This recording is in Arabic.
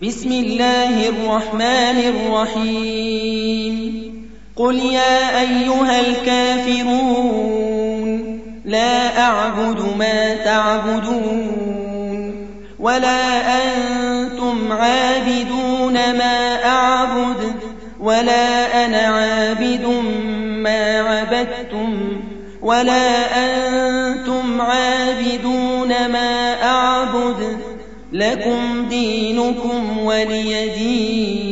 بسم الله الرحمن الرحيم قل يا أيها الكافرون لا أعبد ما تعبدون ولا أنتم عابدون ما أعبد ولا أنا عابد ما عبدتم ولا أنتم عابدون ما أعبد لكم دينكم ولي دين.